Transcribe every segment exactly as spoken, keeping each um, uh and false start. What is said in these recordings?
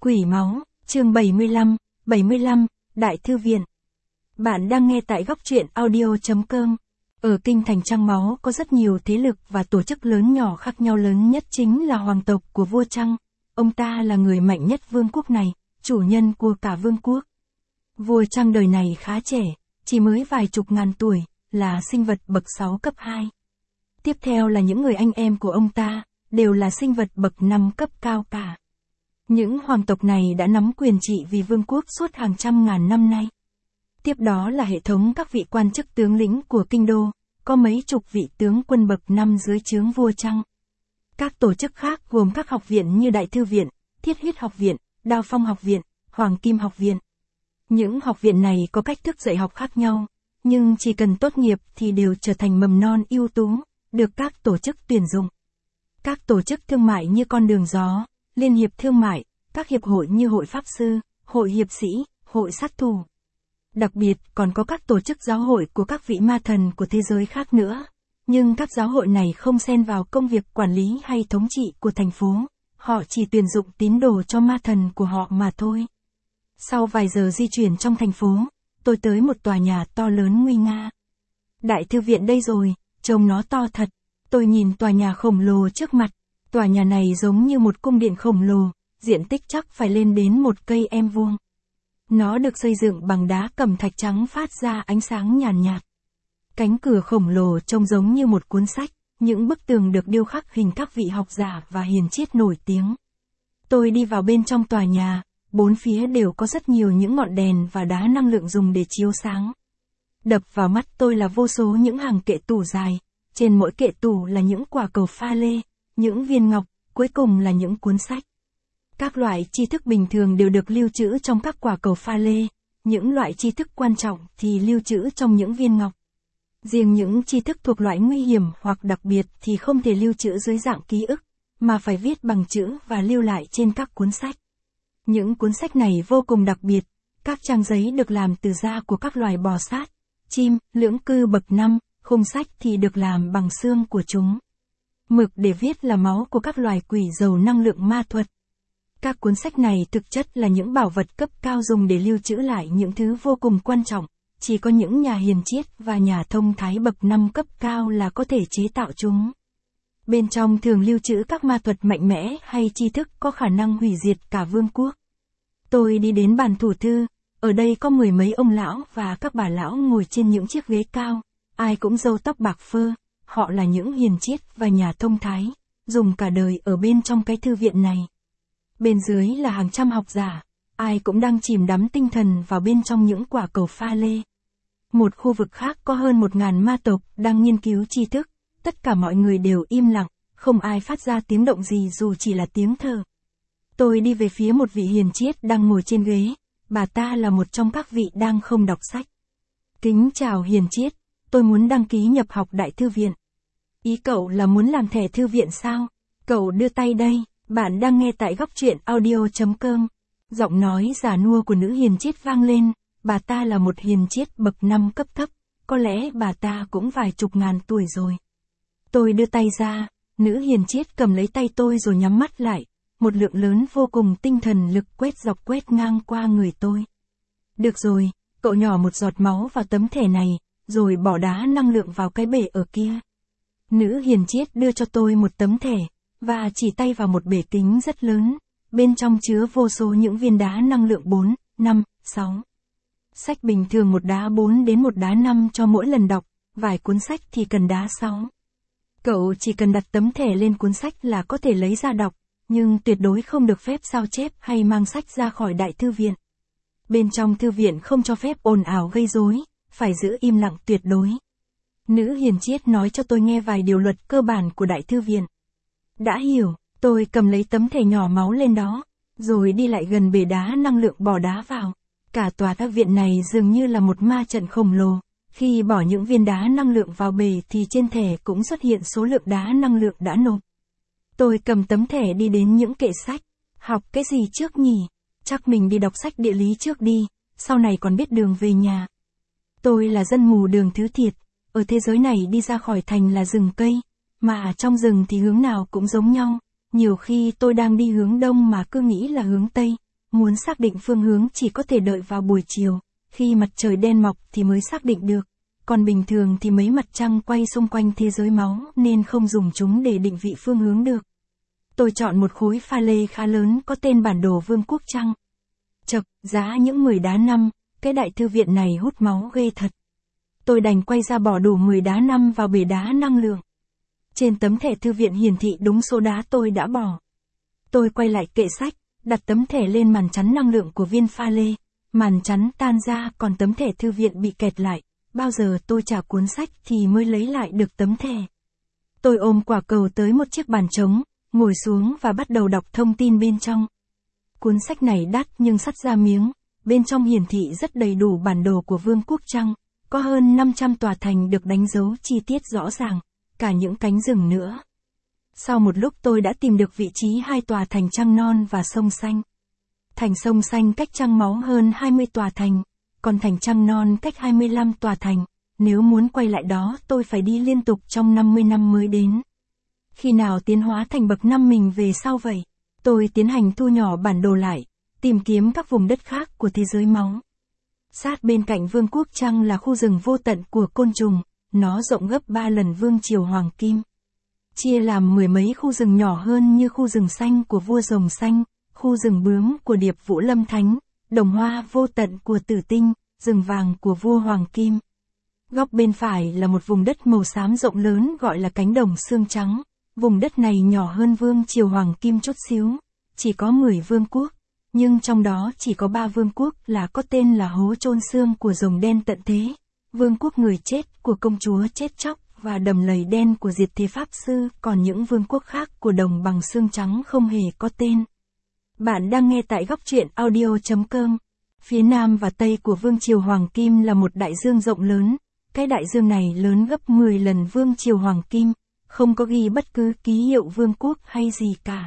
Quỷ máu, chương bảy mươi lăm, bảy mươi lăm, Đại Thư Viện. Bạn đang nghe tại góc truyện audio chấm com. Ở kinh thành Trăng Máu có rất nhiều thế lực và tổ chức lớn nhỏ khác nhau, lớn nhất chính là hoàng tộc của vua Trăng. Ông ta là người mạnh nhất vương quốc này, chủ nhân của cả vương quốc. Vua Trăng đời này khá trẻ, chỉ mới vài chục ngàn tuổi, là sinh vật bậc sáu cấp hai. Tiếp theo là những người anh em của ông ta, đều là sinh vật bậc năm cấp cao cả. Những hoàng tộc này đã nắm quyền trị vì vương quốc suốt hàng trăm ngàn năm nay. Tiếp đó là hệ thống các vị quan chức tướng lĩnh của kinh đô, có mấy chục vị tướng quân bậc năm dưới trướng vua Trăng. Các tổ chức khác gồm các học viện như Đại Thư Viện, Thiết Huyết Học Viện, Đao Phong Học Viện, Hoàng Kim Học Viện. Những học viện này có cách thức dạy học khác nhau, nhưng chỉ cần tốt nghiệp thì đều trở thành mầm non ưu tú, được các tổ chức tuyển dụng. Các tổ chức thương mại như Con Đường Gió, Liên hiệp Thương mại, các hiệp hội như Hội Pháp Sư, Hội Hiệp Sĩ, Hội Sát Thủ. Đặc biệt còn có các tổ chức giáo hội của các vị ma thần của thế giới khác nữa. Nhưng các giáo hội này không xen vào công việc quản lý hay thống trị của thành phố, họ chỉ tuyển dụng tín đồ cho ma thần của họ mà thôi. Sau vài giờ di chuyển trong thành phố, tôi tới một tòa nhà to lớn nguy nga. Đại Thư Viện đây rồi, trông nó to thật. Tôi nhìn tòa nhà khổng lồ trước mặt. Tòa nhà này giống như một cung điện khổng lồ, diện tích chắc phải lên đến một cây em vuông. Nó được xây dựng bằng đá cẩm thạch trắng phát ra ánh sáng nhàn nhạt, nhạt. Cánh cửa khổng lồ trông giống như một cuốn sách, những bức tường được điêu khắc hình các vị học giả và hiền triết nổi tiếng. Tôi đi vào bên trong tòa nhà, bốn phía đều có rất nhiều những ngọn đèn và đá năng lượng dùng để chiếu sáng. Đập vào mắt tôi là vô số những hàng kệ tủ dài, trên mỗi kệ tủ là những quả cầu pha lê, những viên ngọc, cuối cùng là những cuốn sách. Các loại tri thức bình thường đều được lưu trữ trong các quả cầu pha lê, những loại tri thức quan trọng thì lưu trữ trong những viên ngọc. Riêng những tri thức thuộc loại nguy hiểm hoặc đặc biệt thì không thể lưu trữ dưới dạng ký ức, mà phải viết bằng chữ và lưu lại trên các cuốn sách. Những cuốn sách này vô cùng đặc biệt, các trang giấy được làm từ da của các loài bò sát, chim, lưỡng cư bậc năm, khung sách thì được làm bằng xương của chúng. Mực để viết là máu của các loài quỷ giàu năng lượng ma thuật. Các cuốn sách này thực chất là những bảo vật cấp cao dùng để lưu trữ lại những thứ vô cùng quan trọng, chỉ có những nhà hiền triết và nhà thông thái bậc năm cấp cao là có thể chế tạo chúng. Bên trong thường lưu trữ các ma thuật mạnh mẽ hay tri thức có khả năng hủy diệt cả vương quốc. Tôi đi đến bàn thủ thư, ở đây có mười mấy ông lão và các bà lão ngồi trên những chiếc ghế cao, ai cũng râu tóc bạc phơ, họ là những hiền triết và nhà thông thái, dùng cả đời ở bên trong cái thư viện này. Bên dưới là hàng trăm học giả, ai cũng đang chìm đắm tinh thần vào bên trong những quả cầu pha lê. Một khu vực khác có hơn một ngàn ma tộc đang nghiên cứu tri thức, tất cả mọi người đều im lặng, không ai phát ra tiếng động gì dù chỉ là tiếng thở. Tôi đi về phía một vị hiền triết đang ngồi trên ghế, bà ta là một trong các vị đang không đọc sách. Kính chào hiền triết, tôi muốn đăng ký nhập học Đại Thư Viện. Ý cậu là muốn làm thẻ thư viện sao? Cậu đưa tay đây. Bạn đang nghe tại góc truyện audio chấm com. Giọng nói già nua của nữ hiền triết vang lên, bà ta là một hiền triết bậc năm cấp thấp, có lẽ bà ta cũng vài chục ngàn tuổi rồi. Tôi đưa tay ra, nữ hiền triết cầm lấy tay tôi rồi nhắm mắt lại, một lượng lớn vô cùng tinh thần lực quét dọc quét ngang qua người tôi. Được rồi, cậu nhỏ một giọt máu vào tấm thẻ này, rồi bỏ đá năng lượng vào cái bể ở kia. Nữ hiền triết đưa cho tôi một tấm thẻ, và chỉ tay vào một bể kính rất lớn, bên trong chứa vô số những viên đá năng lượng bốn, năm, sáu. Sách bình thường một đá bốn đến một đá năm cho mỗi lần đọc, vài cuốn sách thì cần đá sáu. Cậu chỉ cần đặt tấm thẻ lên cuốn sách là có thể lấy ra đọc, nhưng tuyệt đối không được phép sao chép hay mang sách ra khỏi Đại Thư Viện. Bên trong thư viện không cho phép ồn ào gây rối, phải giữ im lặng tuyệt đối. Nữ hiền triết nói cho tôi nghe vài điều luật cơ bản của Đại Thư Viện. Đã hiểu, tôi cầm lấy tấm thẻ nhỏ máu lên đó, rồi đi lại gần bể đá năng lượng bỏ đá vào. Cả tòa thư viện này dường như là một ma trận khổng lồ, khi bỏ những viên đá năng lượng vào bể thì trên thẻ cũng xuất hiện số lượng đá năng lượng đã nộp. Tôi cầm tấm thẻ đi đến những kệ sách, học cái gì trước nhỉ? Chắc mình đi đọc sách địa lý trước đi, sau này còn biết đường về nhà. Tôi là dân mù đường thứ thiệt, ở thế giới này đi ra khỏi thành là rừng cây. Mà trong rừng thì hướng nào cũng giống nhau, nhiều khi tôi đang đi hướng đông mà cứ nghĩ là hướng tây, muốn xác định phương hướng chỉ có thể đợi vào buổi chiều, khi mặt trời đen mọc thì mới xác định được. Còn bình thường thì mấy mặt trăng quay xung quanh thế giới máu nên không dùng chúng để định vị phương hướng được. Tôi chọn một khối pha lê khá lớn có tên bản đồ Vương quốc Trăng. Chậc, giá những mười đá năm, cái đại thư viện này hút máu ghê thật. Tôi đành quay ra bỏ đủ mười đá năm vào bể đá năng lượng. Trên tấm thẻ thư viện hiển thị đúng số đá tôi đã bỏ. Tôi quay lại kệ sách, đặt tấm thẻ lên màn chắn năng lượng của viên pha lê. Màn chắn tan ra còn tấm thẻ thư viện bị kẹt lại. Bao giờ tôi trả cuốn sách thì mới lấy lại được tấm thẻ. Tôi ôm quả cầu tới một chiếc bàn trống, ngồi xuống và bắt đầu đọc thông tin bên trong. Cuốn sách này đắt nhưng sắt ra miếng, bên trong hiển thị rất đầy đủ bản đồ của Vương quốc Trăng, có hơn năm trăm tòa thành được đánh dấu chi tiết rõ ràng, cả những cánh rừng nữa. Sau một lúc tôi đã tìm được vị trí hai tòa thành Trăng Non và Sông Xanh. Thành Sông Xanh cách Trăng Máu hơn hai mươi tòa thành, còn thành Trăng Non cách hai mươi lăm tòa thành, nếu muốn quay lại đó tôi phải đi liên tục trong năm mươi năm mới đến. Khi nào tiến hóa thành bậc năm mình về sau vậy? Tôi tiến hành thu nhỏ bản đồ lại, tìm kiếm các vùng đất khác của thế giới máu. Sát bên cạnh Vương quốc Trăng là khu rừng vô tận của côn trùng, nó rộng gấp ba lần Vương triều Hoàng Kim. Chia làm mười mấy khu rừng nhỏ hơn như khu rừng xanh của vua Rồng Xanh, khu rừng bướm của Điệp Vũ Lâm Thánh, đồng hoa vô tận của Tử Tinh, rừng vàng của vua Hoàng Kim. Góc bên phải là một vùng đất màu xám rộng lớn gọi là cánh đồng xương trắng. Vùng đất này nhỏ hơn Vương triều Hoàng Kim chút xíu, chỉ có mười vương quốc, nhưng trong đó chỉ có ba vương quốc là có tên là hố chôn xương của rồng đen tận thế, vương quốc người chết của công chúa chết chóc và đầm lầy đen của diệt thế pháp sư, còn những vương quốc khác của đồng bằng xương trắng không hề có tên. Bạn đang nghe tại góc truyện audio chấm com. Phía nam và tây của Vương triều Hoàng Kim là một đại dương rộng lớn, cái đại dương này lớn gấp mười lần Vương triều Hoàng Kim. Không có ghi bất cứ ký hiệu vương quốc hay gì cả.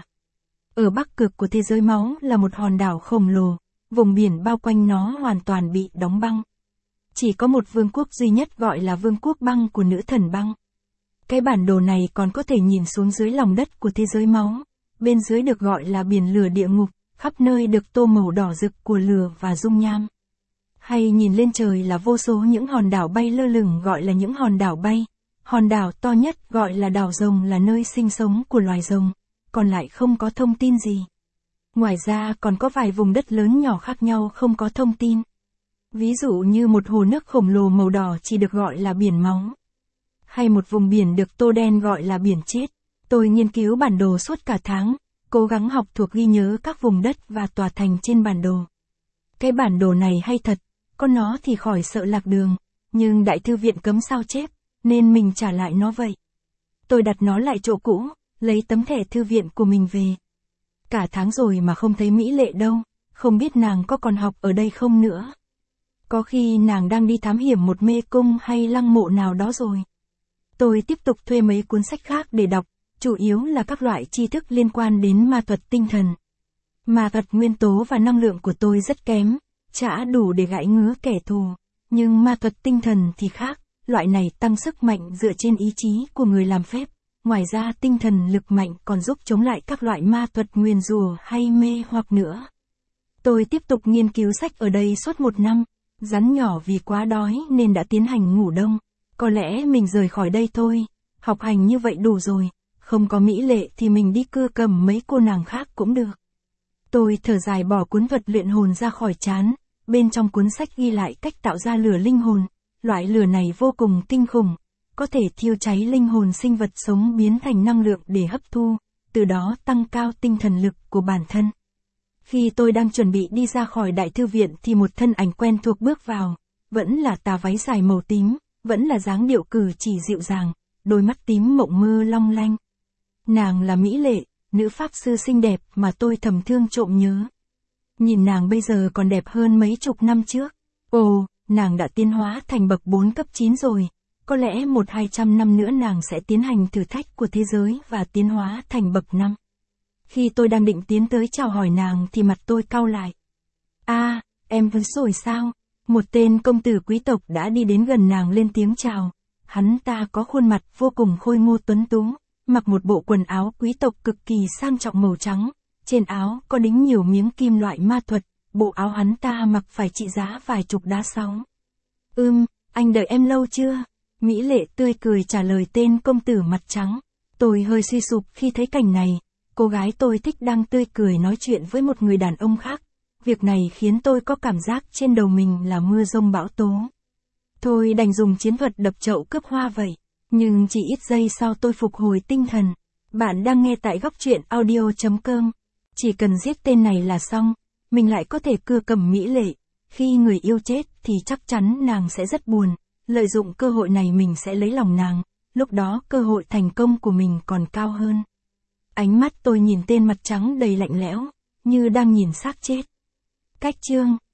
Ở bắc cực của thế giới máu là một hòn đảo khổng lồ, vùng biển bao quanh nó hoàn toàn bị đóng băng. Chỉ có một vương quốc duy nhất gọi là vương quốc băng của nữ thần băng. Cái bản đồ này còn có thể nhìn xuống dưới lòng đất của thế giới máu, bên dưới được gọi là biển lửa địa ngục, khắp nơi được tô màu đỏ rực của lửa và dung nham. Hay nhìn lên trời là vô số những hòn đảo bay lơ lửng gọi là những hòn đảo bay. Hòn đảo to nhất gọi là đảo rồng là nơi sinh sống của loài rồng, còn lại không có thông tin gì. Ngoài ra còn có vài vùng đất lớn nhỏ khác nhau không có thông tin. Ví dụ như một hồ nước khổng lồ màu đỏ chỉ được gọi là biển máu. Hay một vùng biển được tô đen gọi là biển chết. Tôi nghiên cứu bản đồ suốt cả tháng, cố gắng học thuộc ghi nhớ các vùng đất và tòa thành trên bản đồ. Cái bản đồ này hay thật, có nó thì khỏi sợ lạc đường, nhưng đại thư viện cấm sao chép, nên mình trả lại nó vậy. Tôi đặt nó lại chỗ cũ, lấy tấm thẻ thư viện của mình về. Cả tháng rồi mà không thấy Mỹ Lệ đâu, không biết nàng có còn học ở đây không nữa. Có khi nàng đang đi thám hiểm một mê cung hay lăng mộ nào đó rồi. Tôi tiếp tục thuê mấy cuốn sách khác để đọc, chủ yếu là các loại tri thức liên quan đến ma thuật tinh thần. Ma thuật nguyên tố và năng lượng của tôi rất kém, chả đủ để gãi ngứa kẻ thù, nhưng ma thuật tinh thần thì khác. Loại này tăng sức mạnh dựa trên ý chí của người làm phép. Ngoài ra tinh thần lực mạnh còn giúp chống lại các loại ma thuật nguyền rủa hay mê hoặc nữa. Tôi tiếp tục nghiên cứu sách ở đây suốt một năm. Rắn nhỏ vì quá đói nên đã tiến hành ngủ đông. Có lẽ mình rời khỏi đây thôi. Học hành như vậy đủ rồi. Không có Mỹ Lệ thì mình đi cưa cầm mấy cô nàng khác cũng được. Tôi thở dài bỏ cuốn thuật luyện hồn ra khỏi trán. Bên trong cuốn sách ghi lại cách tạo ra lửa linh hồn. Loại lửa này vô cùng kinh khủng, có thể thiêu cháy linh hồn sinh vật sống biến thành năng lượng để hấp thu, từ đó tăng cao tinh thần lực của bản thân. Khi tôi đang chuẩn bị đi ra khỏi đại thư viện thì một thân ảnh quen thuộc bước vào, vẫn là tà váy dài màu tím, vẫn là dáng điệu cử chỉ dịu dàng, đôi mắt tím mộng mơ long lanh. Nàng là Mỹ Lệ, nữ pháp sư xinh đẹp mà tôi thầm thương trộm nhớ. Nhìn nàng bây giờ còn đẹp hơn mấy chục năm trước. Ồ, nàng đã tiến hóa thành bậc bốn cấp chín rồi, có lẽ một hai trăm năm nữa nàng sẽ tiến hành thử thách của thế giới và tiến hóa thành bậc năm. Khi tôi đang định tiến tới chào hỏi nàng thì mặt tôi cau lại. À, em vẫn rồi sao? Một tên công tử quý tộc đã đi đến gần nàng lên tiếng chào. Hắn ta có khuôn mặt vô cùng khôi ngô tuấn tú, mặc một bộ quần áo quý tộc cực kỳ sang trọng màu trắng, Trên áo có đính nhiều miếng kim loại ma thuật, bộ áo hắn ta mặc phải trị giá vài chục đá sáu. Ưm, anh đợi em lâu chưa? Mỹ Lệ tươi cười trả lời tên công tử mặt trắng. Tôi hơi suy sụp khi thấy cảnh này, cô gái tôi thích đang tươi cười nói chuyện với một người đàn ông khác. Việc này khiến tôi có cảm giác trên đầu mình là mưa giông bão tố. Thôi đành dùng chiến thuật đập chậu cướp hoa vậy. Nhưng chỉ ít giây sau tôi phục hồi tinh thần. Bạn đang nghe tại góc truyện audio.com. Chỉ cần giết tên này là xong, mình lại có thể cưa cầm Mỹ Lệ. Khi người yêu chết thì chắc chắn nàng sẽ rất buồn. Lợi dụng cơ hội này mình sẽ lấy lòng nàng, lúc đó cơ hội thành công của mình còn cao hơn. Ánh mắt tôi nhìn tên mặt trắng đầy lạnh lẽo, như đang nhìn xác chết. Cách chương